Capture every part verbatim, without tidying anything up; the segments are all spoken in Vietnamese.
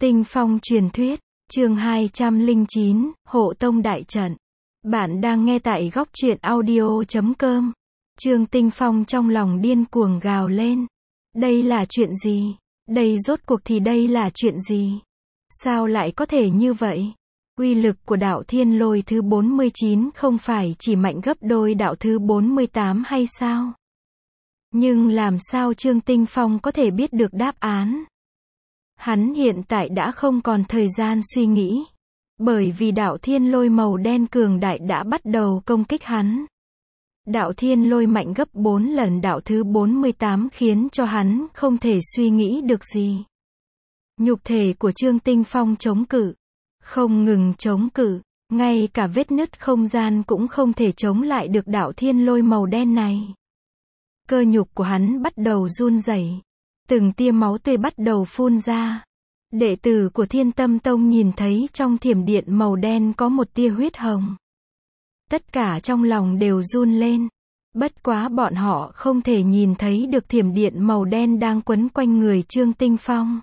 Tinh Phong truyền thuyết, chương hai trăm lẻ chín, Hộ Tông Đại Trận. Bạn đang nghe tại góc truyện audio chấm com. Trương Tinh Phong trong lòng điên cuồng gào lên. Đây là chuyện gì? Đây rốt cuộc thì đây là chuyện gì? Sao lại có thể như vậy? Uy lực của đạo thiên lôi thứ bốn mươi chín không phải chỉ mạnh gấp đôi đạo thứ bốn mươi tám hay sao? Nhưng làm sao Trương Tinh Phong có thể biết được đáp án? Hắn hiện tại đã không còn thời gian suy nghĩ. Bởi vì đạo thiên lôi màu đen cường đại đã bắt đầu công kích hắn. Đạo thiên lôi mạnh gấp bốn lần đạo thứ bốn mươi tám khiến cho hắn không thể suy nghĩ được gì. Nhục thể của Trương Tinh Phong chống cự. Không ngừng chống cự. Ngay cả vết nứt không gian cũng không thể chống lại được đạo thiên lôi màu đen này. Cơ nhục của hắn bắt đầu run rẩy. Từng tia máu tươi bắt đầu phun ra. Đệ tử của Thiên Tâm Tông nhìn thấy trong thiểm điện màu đen có một tia huyết hồng. Tất cả trong lòng đều run lên. Bất quá bọn họ không thể nhìn thấy được thiểm điện màu đen đang quấn quanh người Trương Tinh Phong.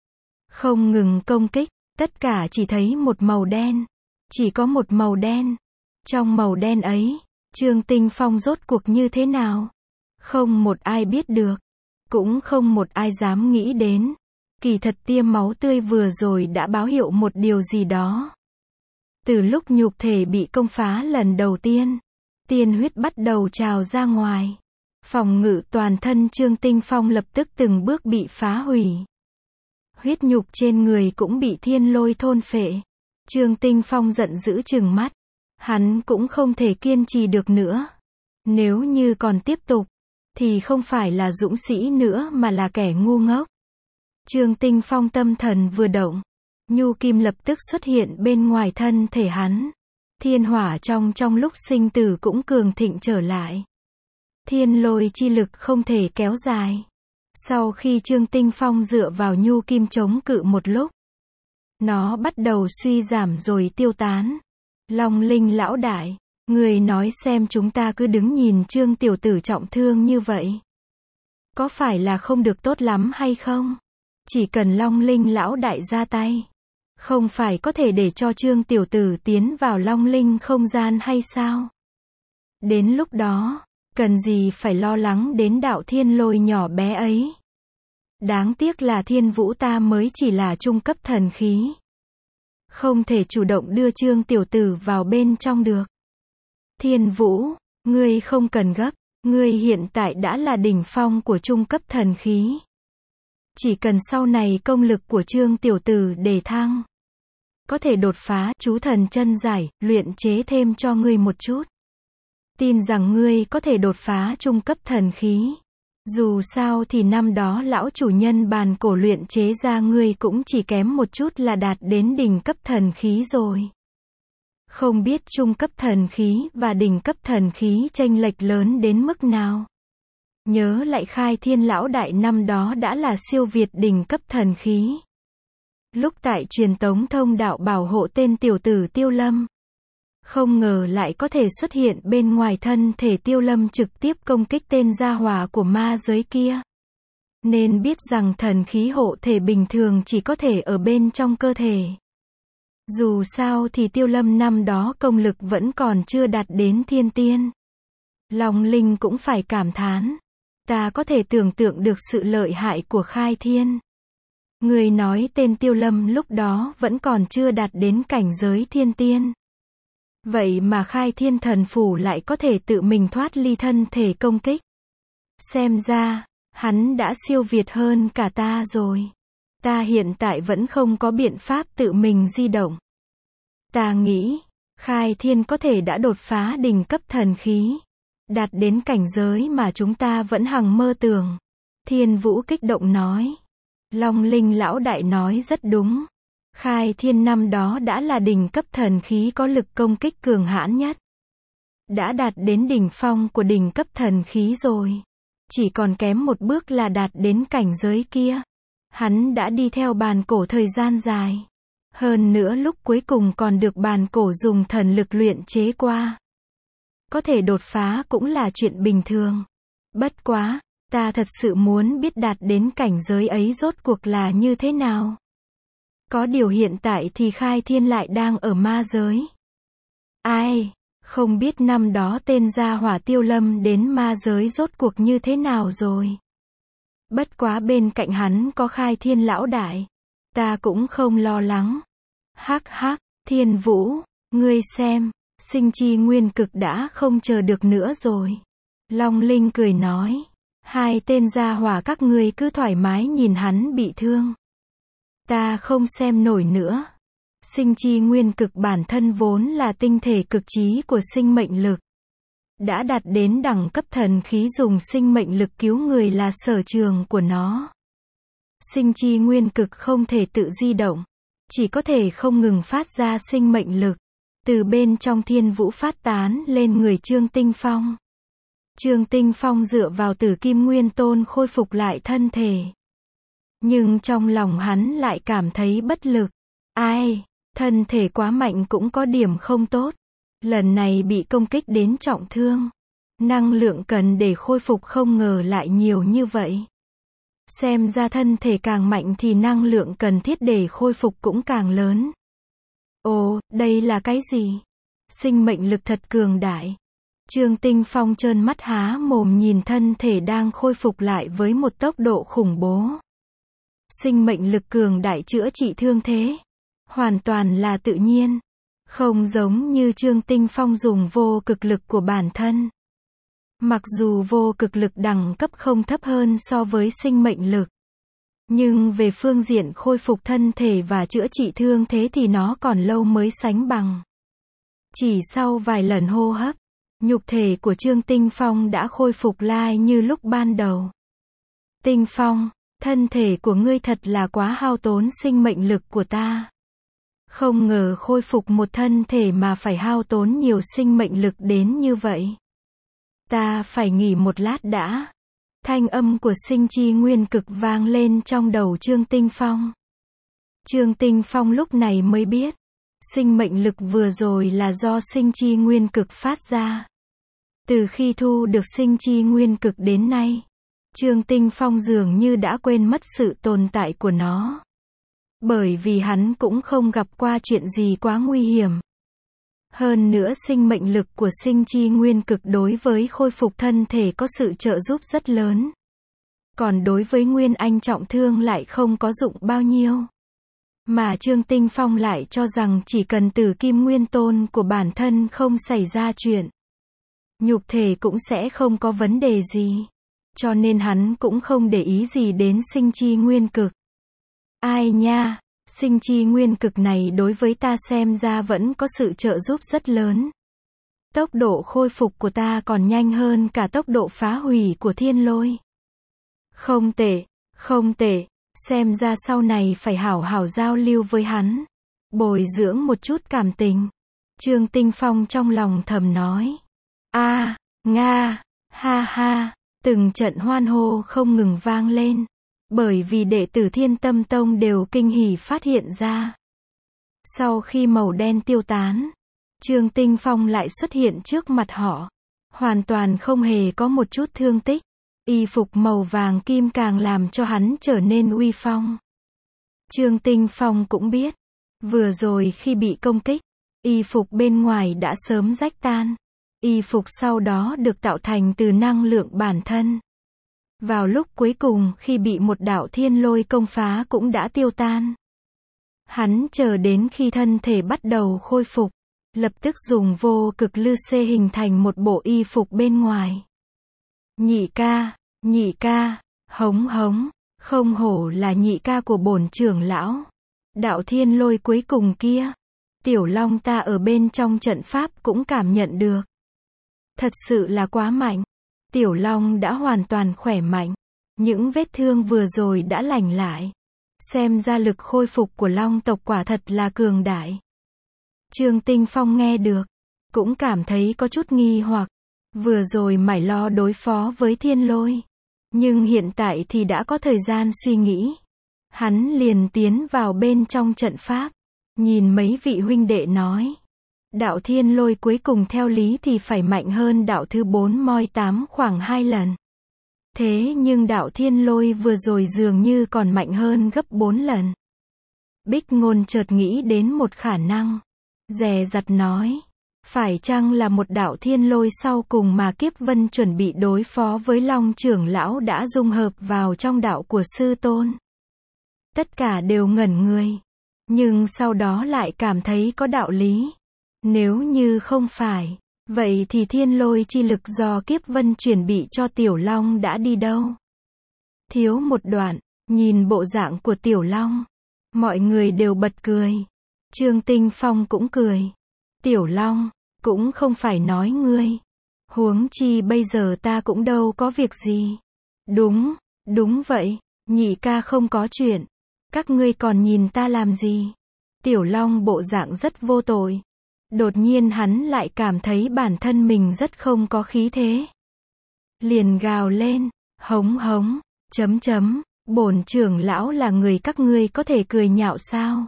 Không ngừng công kích, tất cả chỉ thấy một màu đen. Chỉ có một màu đen. Trong màu đen ấy, Trương Tinh Phong rốt cuộc như thế nào? Không một ai biết được. Cũng không một ai dám nghĩ đến. Kỳ thật tia máu tươi vừa rồi đã báo hiệu một điều gì đó. Từ lúc nhục thể bị công phá lần đầu tiên, tiên huyết bắt đầu trào ra ngoài. Phòng ngự toàn thân Trương Tinh Phong lập tức từng bước bị phá hủy. Huyết nhục trên người cũng bị thiên lôi thôn phệ. Trương Tinh Phong giận dữ trừng mắt. Hắn cũng không thể kiên trì được nữa. Nếu như còn tiếp tục, thì không phải là dũng sĩ nữa mà là kẻ ngu ngốc. Trương Tinh Phong tâm thần vừa động, nhu kim lập tức xuất hiện bên ngoài thân thể hắn. Thiên hỏa trong trong lúc sinh tử cũng cường thịnh trở lại. Thiên lôi chi lực không thể kéo dài. Sau khi Trương Tinh Phong dựa vào nhu kim chống cự một lúc, nó bắt đầu suy giảm rồi tiêu tán. Long Linh lão đại, người nói xem chúng ta cứ đứng nhìn Trương tiểu tử trọng thương như vậy. Có phải là không được tốt lắm hay không? Chỉ cần Long Linh lão đại ra tay, không phải có thể để cho Trương tiểu tử tiến vào Long Linh không gian hay sao? Đến lúc đó, cần gì phải lo lắng đến đạo thiên lôi nhỏ bé ấy? Đáng tiếc là thiên vũ ta mới chỉ là trung cấp thần khí. Không thể chủ động đưa Trương tiểu tử vào bên trong được. Thiên vũ, ngươi không cần gấp, ngươi hiện tại đã là đỉnh phong của trung cấp thần khí. Chỉ cần sau này công lực của Trương tiểu tử đề thăng, có thể đột phá, chú thần chân giải, luyện chế thêm cho ngươi một chút. Tin rằng ngươi có thể đột phá trung cấp thần khí. Dù sao thì năm đó lão chủ nhân bàn cổ luyện chế ra ngươi cũng chỉ kém một chút là đạt đến đỉnh cấp thần khí rồi. Không biết trung cấp thần khí và đỉnh cấp thần khí chênh lệch lớn đến mức nào. Nhớ lại Khai Thiên lão đại năm đó đã là siêu việt đỉnh cấp thần khí. Lúc tại truyền tống thông đạo bảo hộ tên tiểu tử Tiêu Lâm, không ngờ lại có thể xuất hiện bên ngoài thân thể Tiêu Lâm trực tiếp công kích tên gia hỏa của ma giới kia. Nên biết rằng thần khí hộ thể bình thường chỉ có thể ở bên trong cơ thể. Dù sao thì Tiêu Lâm năm đó công lực vẫn còn chưa đạt đến thiên tiên. Long Linh cũng phải cảm thán. Ta có thể tưởng tượng được sự lợi hại của Khai Thiên. Người nói tên Tiêu Lâm lúc đó vẫn còn chưa đạt đến cảnh giới thiên tiên. Vậy mà Khai Thiên thần phủ lại có thể tự mình thoát ly thân thể công kích. Xem ra, hắn đã siêu việt hơn cả ta rồi. Ta hiện tại vẫn không có biện pháp tự mình di động. Ta nghĩ, Khai Thiên có thể đã đột phá đỉnh cấp thần khí. Đạt đến cảnh giới mà chúng ta vẫn hằng mơ tưởng. Thiên Vũ kích động nói. Long Linh lão đại nói rất đúng. Khai Thiên năm đó đã là đỉnh cấp thần khí có lực công kích cường hãn nhất. Đã đạt đến đỉnh phong của đỉnh cấp thần khí rồi. Chỉ còn kém một bước là đạt đến cảnh giới kia. Hắn đã đi theo bàn cổ thời gian dài. Hơn nữa lúc cuối cùng còn được bàn cổ dùng thần lực luyện chế qua. Có thể đột phá cũng là chuyện bình thường. Bất quá, ta thật sự muốn biết đạt đến cảnh giới ấy rốt cuộc là như thế nào. Có điều hiện tại thì Khai Thiên lại đang ở ma giới. Ai, không biết năm đó tên gia hỏa Tiêu Lâm đến ma giới rốt cuộc như thế nào rồi. Bất quá bên cạnh hắn có Khai Thiên lão đại. Ta cũng không lo lắng. Hắc hắc, Thiên Vũ, ngươi xem, sinh chi nguyên cực đã không chờ được nữa rồi. Long Linh cười nói. Hai tên gia hỏa các ngươi cứ thoải mái nhìn hắn bị thương. Ta không xem nổi nữa. Sinh chi nguyên cực bản thân vốn là tinh thể cực trí của sinh mệnh lực. Đã đạt đến đẳng cấp thần khí dùng sinh mệnh lực cứu người là sở trường của nó. Sinh chi nguyên cực không thể tự di động. Chỉ có thể không ngừng phát ra sinh mệnh lực. Từ bên trong thiên vũ phát tán lên người Trương Tinh Phong. Trương Tinh Phong dựa vào Tử Kim Nguyên Tôn khôi phục lại thân thể. Nhưng trong lòng hắn lại cảm thấy bất lực. Ai, thân thể quá mạnh cũng có điểm không tốt. Lần này bị công kích đến trọng thương. Năng lượng cần để khôi phục không ngờ lại nhiều như vậy. Xem ra thân thể càng mạnh thì năng lượng cần thiết để khôi phục cũng càng lớn. Ồ, đây là cái gì? Sinh mệnh lực thật cường đại. Trương Tinh Phong trợn mắt há mồm nhìn thân thể đang khôi phục lại với một tốc độ khủng bố. Sinh mệnh lực cường đại chữa trị thương thế. Hoàn toàn là tự nhiên. Không giống như Trương Tinh Phong dùng vô cực lực của bản thân. Mặc dù vô cực lực đẳng cấp không thấp hơn so với sinh mệnh lực. Nhưng về phương diện khôi phục thân thể và chữa trị thương thế thì nó còn lâu mới sánh bằng. Chỉ sau vài lần hô hấp, nhục thể của Trương Tinh Phong đã khôi phục lại như lúc ban đầu. Tinh Phong, thân thể của ngươi thật là quá hao tốn sinh mệnh lực của ta. Không ngờ khôi phục một thân thể mà phải hao tốn nhiều sinh mệnh lực đến như vậy. Ta phải nghỉ một lát đã. Thanh âm của sinh chi nguyên cực vang lên trong đầu Trương Tinh Phong. Trương Tinh Phong lúc này mới biết. Sinh mệnh lực vừa rồi là do sinh chi nguyên cực phát ra. Từ khi thu được sinh chi nguyên cực đến nay, Trương Tinh Phong dường như đã quên mất sự tồn tại của nó. Bởi vì hắn cũng không gặp qua chuyện gì quá nguy hiểm. Hơn nữa sinh mệnh lực của sinh chi nguyên cực đối với khôi phục thân thể có sự trợ giúp rất lớn. Còn đối với Nguyên Anh trọng thương lại không có dụng bao nhiêu. Mà Trương Tinh Phong lại cho rằng chỉ cần Tử Kim Nguyên Tôn của bản thân không xảy ra chuyện, nhục thể cũng sẽ không có vấn đề gì. Cho nên hắn cũng không để ý gì đến sinh chi nguyên cực. Ai nha, sinh chi nguyên cực này đối với ta xem ra vẫn có sự trợ giúp rất lớn. Tốc độ khôi phục của ta còn nhanh hơn cả tốc độ phá hủy của thiên lôi. Không tệ, không tệ, xem ra sau này phải hảo hảo giao lưu với hắn. Bồi dưỡng một chút cảm tình. Trương Tinh Phong trong lòng thầm nói. A, Nga, ha ha, từng trận hoan hô không ngừng vang lên. Bởi vì đệ tử Thiên Tâm Tông đều kinh hỉ phát hiện ra. Sau khi màu đen tiêu tán, Trương Tinh Phong lại xuất hiện trước mặt họ. Hoàn toàn không hề có một chút thương tích. Y phục màu vàng kim càng làm cho hắn trở nên uy phong. Trương Tinh Phong cũng biết. Vừa rồi khi bị công kích, y phục bên ngoài đã sớm rách tan. Y phục sau đó được tạo thành từ năng lượng bản thân. Vào lúc cuối cùng khi bị một đạo thiên lôi công phá cũng đã tiêu tan. Hắn chờ đến khi thân thể bắt đầu khôi phục, lập tức dùng vô cực lư xê hình thành một bộ y phục bên ngoài. Nhị ca, nhị ca, hống hống, không hổ là nhị ca của bổn trưởng lão. Đạo thiên lôi cuối cùng kia, Tiểu Long ta ở bên trong trận pháp cũng cảm nhận được. Thật sự là quá mạnh. Tiểu Long đã hoàn toàn khỏe mạnh. Những vết thương vừa rồi đã lành lại. Xem ra lực khôi phục của Long tộc quả thật là cường đại. Trương Tinh Phong nghe được, cũng cảm thấy có chút nghi hoặc. Vừa rồi mải lo đối phó với thiên lôi. Nhưng hiện tại thì đã có thời gian suy nghĩ. Hắn liền tiến vào bên trong trận pháp. Nhìn mấy vị huynh đệ nói. Đạo thiên lôi cuối cùng theo lý thì phải mạnh hơn đạo thứ bốn moi tám khoảng hai lần. Thế nhưng đạo thiên lôi vừa rồi dường như còn mạnh hơn gấp bốn lần. Bích Ngôn chợt nghĩ đến một khả năng. Dè dặt nói. Phải chăng là một đạo thiên lôi sau cùng mà Kiếp Vân chuẩn bị đối phó với Long trưởng lão đã dung hợp vào trong đạo của sư tôn? Tất cả đều ngẩn người. Nhưng sau đó lại cảm thấy có đạo lý. Nếu như không phải, vậy thì thiên lôi chi lực do Kiếp Vân chuẩn bị cho Tiểu Long đã đi đâu? Thiếu một đoạn, nhìn bộ dạng của Tiểu Long, mọi người đều bật cười. Trương Tinh Phong cũng cười. Tiểu Long, cũng không phải nói ngươi. Huống chi bây giờ ta cũng đâu có việc gì. Đúng, đúng vậy, nhị ca không có chuyện. Các ngươi còn nhìn ta làm gì? Tiểu Long bộ dạng rất vô tội. Đột nhiên hắn lại cảm thấy bản thân mình rất không có khí thế. Liền gào lên, hống hống, chấm chấm, bổn trưởng lão là người các ngươi có thể cười nhạo sao?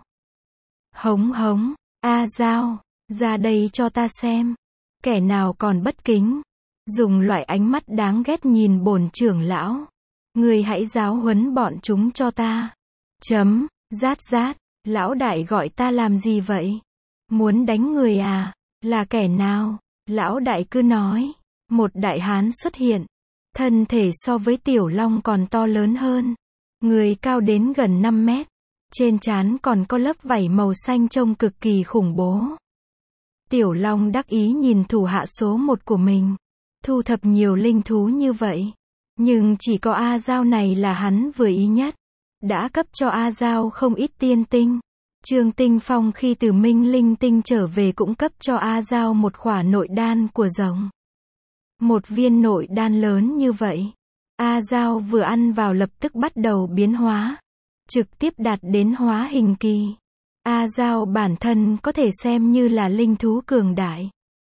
Hống hống, A Giao, ra đây cho ta xem. Kẻ nào còn bất kính, dùng loại ánh mắt đáng ghét nhìn bổn trưởng lão. Ngươi hãy giáo huấn bọn chúng cho ta. Chấm, rát rát, lão đại gọi ta làm gì vậy? Muốn đánh người à? Là kẻ nào? Lão đại cứ nói. Một đại hán xuất hiện. Thân thể so với Tiểu Long còn to lớn hơn. Người cao đến gần năm mét. Trên trán còn có lớp vảy màu xanh trông cực kỳ khủng bố. Tiểu Long đắc ý nhìn thủ hạ số một của mình. Thu thập nhiều linh thú như vậy. Nhưng chỉ có A Giao này là hắn vừa ý nhất. Đã cấp cho A Giao không ít tiên tinh. Trương Tinh Phong khi từ Minh Linh Tinh trở về cũng cấp cho A Giao một khỏa nội đan của rồng. Một viên nội đan lớn như vậy. A Giao vừa ăn vào lập tức bắt đầu biến hóa. Trực tiếp đạt đến hóa hình kỳ. A Giao bản thân có thể xem như là linh thú cường đại.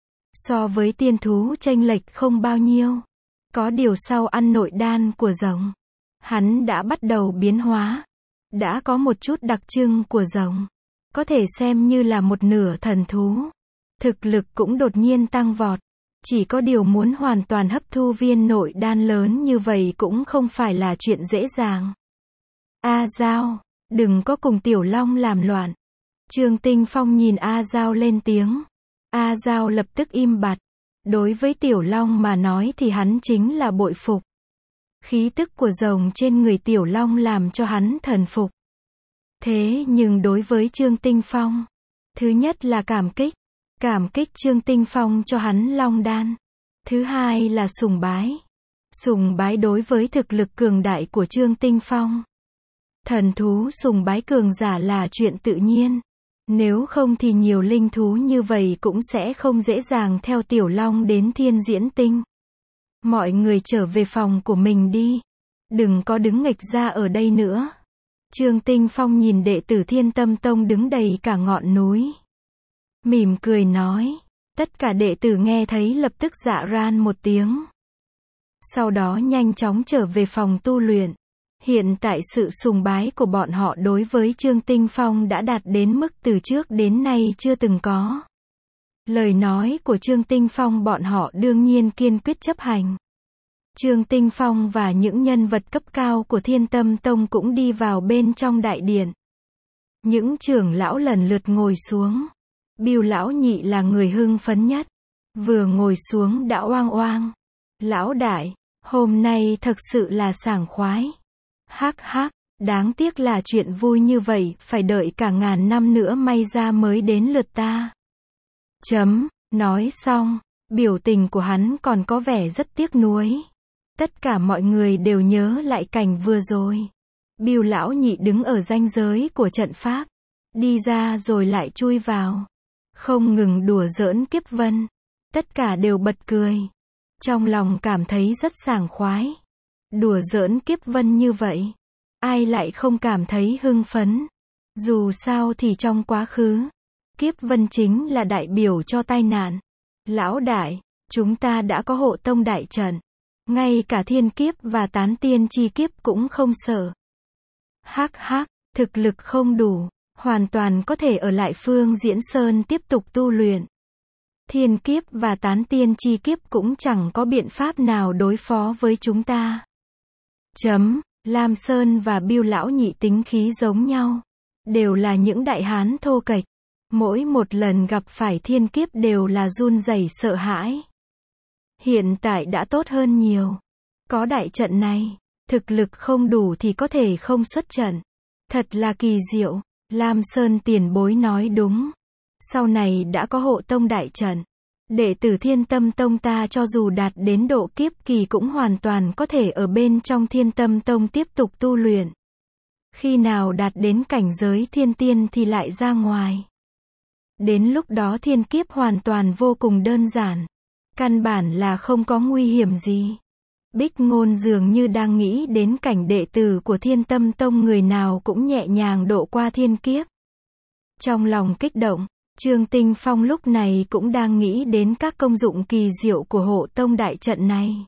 So với tiên thú chênh lệch không bao nhiêu. Có điều sau ăn nội đan của rồng, hắn đã bắt đầu biến hóa. Đã có một chút đặc trưng của rồng. Có thể xem như là một nửa thần thú. Thực lực cũng đột nhiên tăng vọt. Chỉ có điều muốn hoàn toàn hấp thu viên nội đan lớn như vậy cũng không phải là chuyện dễ dàng. A Giao, đừng có cùng Tiểu Long làm loạn. Trương Tinh Phong nhìn A Giao lên tiếng. A Giao lập tức im bặt. Đối với Tiểu Long mà nói thì hắn chính là bội phục. Khí tức của rồng trên người Tiểu Long làm cho hắn thần phục. Thế nhưng đối với Trương Tinh Phong, thứ nhất là cảm kích. Cảm kích Trương Tinh Phong cho hắn long đan. Thứ hai là sùng bái. Sùng bái đối với thực lực cường đại của Trương Tinh Phong. Thần thú sùng bái cường giả là chuyện tự nhiên. Nếu không thì nhiều linh thú như vậy cũng sẽ không dễ dàng theo Tiểu Long đến Thiên Diễn Tinh. Mọi người trở về phòng của mình đi. Đừng có đứng nghịch ra ở đây nữa. Trương Tinh Phong nhìn đệ tử Thiên Tâm Tông đứng đầy cả ngọn núi. Mỉm cười nói. Tất cả đệ tử nghe thấy lập tức dạ ran một tiếng. Sau đó nhanh chóng trở về phòng tu luyện. Hiện tại sự sùng bái của bọn họ đối với Trương Tinh Phong đã đạt đến mức từ trước đến nay chưa từng có. Lời nói của Trương Tinh Phong bọn họ đương nhiên kiên quyết chấp hành. Trương Tinh Phong và những nhân vật cấp cao của Thiên Tâm Tông cũng đi vào bên trong đại điện. Những trưởng lão lần lượt ngồi xuống. Bưu lão nhị là người hưng phấn nhất. Vừa ngồi xuống đã oang oang. Lão đại, hôm nay thật sự là sảng khoái. Hắc hắc, đáng tiếc là chuyện vui như vậy, phải đợi cả ngàn năm nữa may ra mới đến lượt ta. Chấm, nói xong, biểu tình của hắn còn có vẻ rất tiếc nuối. Tất cả mọi người đều nhớ lại cảnh vừa rồi. Bưu lão nhị đứng ở ranh giới của trận pháp. Đi ra rồi lại chui vào. Không ngừng đùa giỡn Kiếp Vân. Tất cả đều bật cười. Trong lòng cảm thấy rất sảng khoái. Đùa giỡn Kiếp Vân như vậy. Ai lại không cảm thấy hưng phấn. Dù sao thì trong quá khứ, Kiếp Vân chính là đại biểu cho tai nạn. Lão đại, chúng ta đã có hộ tông đại trận. Ngay cả thiên kiếp và tán tiên chi kiếp cũng không sợ. Hắc hắc, thực lực không đủ, hoàn toàn có thể ở lại Phương Diễn Sơn tiếp tục tu luyện. Thiên kiếp và tán tiên chi kiếp cũng chẳng có biện pháp nào đối phó với chúng ta. Chấm, Lam Sơn và Bưu lão nhị tính khí giống nhau. đều là những đại hán thô kệch. Mỗi một lần gặp phải thiên kiếp đều là run rẩy sợ hãi. Hiện tại đã tốt hơn nhiều. Có đại trận này, thực lực không đủ thì có thể không xuất trận. Thật là kỳ diệu. Lam Sơn tiền bối nói đúng. Sau này đã có hộ tông đại trận. Đệ tử Thiên Tâm Tông ta cho dù đạt đến độ kiếp kỳ cũng hoàn toàn có thể ở bên trong Thiên Tâm Tông tiếp tục tu luyện. Khi nào đạt đến cảnh giới thiên tiên thì lại ra ngoài. Đến lúc đó thiên kiếp hoàn toàn vô cùng đơn giản. Căn bản là không có nguy hiểm gì. Bích Ngôn dường như đang nghĩ đến cảnh đệ tử của Thiên Tâm Tông người nào cũng nhẹ nhàng độ qua thiên kiếp. Trong lòng kích động, Trương Tinh Phong lúc này cũng đang nghĩ đến các công dụng kỳ diệu của hộ tông đại trận này.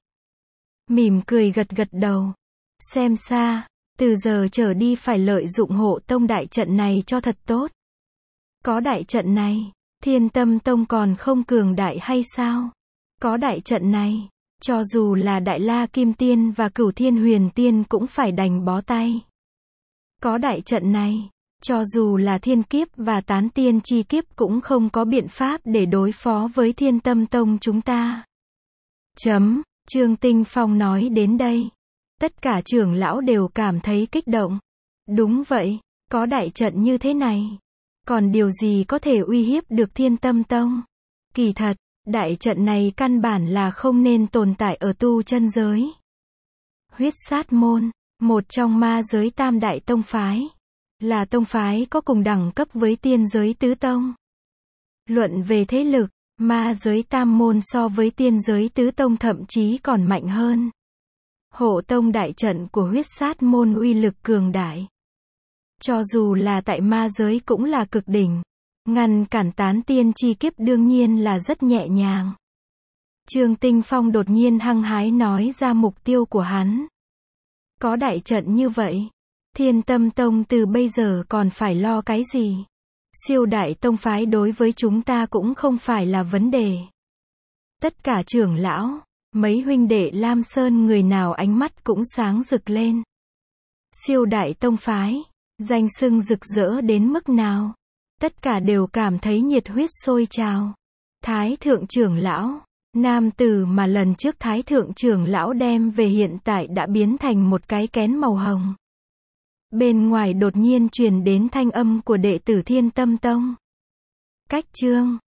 Mỉm cười gật gật đầu. Xem xa, từ giờ trở đi phải lợi dụng hộ tông đại trận này cho thật tốt. Có đại trận này, Thiên Tâm Tông còn không cường đại hay sao? Có đại trận này, cho dù là Đại La Kim Tiên và Cửu Thiên Huyền Tiên cũng phải đành bó tay. Có đại trận này, cho dù là thiên kiếp và tán tiên chi kiếp cũng không có biện pháp để đối phó với Thiên Tâm Tông chúng ta. Chấm, Trương Tinh Phong nói đến đây. Tất cả trưởng lão đều cảm thấy kích động. Đúng vậy, có đại trận như thế này. Còn điều gì có thể uy hiếp được Thiên Tâm Tông? Kỳ thật, đại trận này căn bản là không nên tồn tại ở tu chân giới. Huyết Sát Môn, một trong ma giới tam đại tông phái. Là tông phái có cùng đẳng cấp với tiên giới tứ tông. Luận về thế lực, ma giới tam môn so với tiên giới tứ tông thậm chí còn mạnh hơn. Hộ tông đại trận của Huyết Sát Môn uy lực cường đại. Cho dù là tại ma giới cũng là cực đỉnh. Ngăn cản tán tiên chi kiếp đương nhiên là rất nhẹ nhàng. Trương Tinh Phong đột nhiên hăng hái nói ra mục tiêu của hắn. Có đại trận như vậy, Thiên Tâm Tông từ bây giờ còn phải lo cái gì? Siêu đại tông phái đối với chúng ta cũng không phải là vấn đề. Tất cả trưởng lão, mấy huynh đệ Lam Sơn người nào ánh mắt cũng sáng rực lên. Siêu đại tông phái, danh xưng rực rỡ đến mức nào? Tất cả đều cảm thấy nhiệt huyết sôi trào. Thái thượng trưởng lão, nam tử mà lần trước Thái thượng trưởng lão đem về hiện tại đã biến thành một cái kén màu hồng. Bên ngoài đột nhiên truyền đến thanh âm của đệ tử Thiên Tâm Tông. Cách chương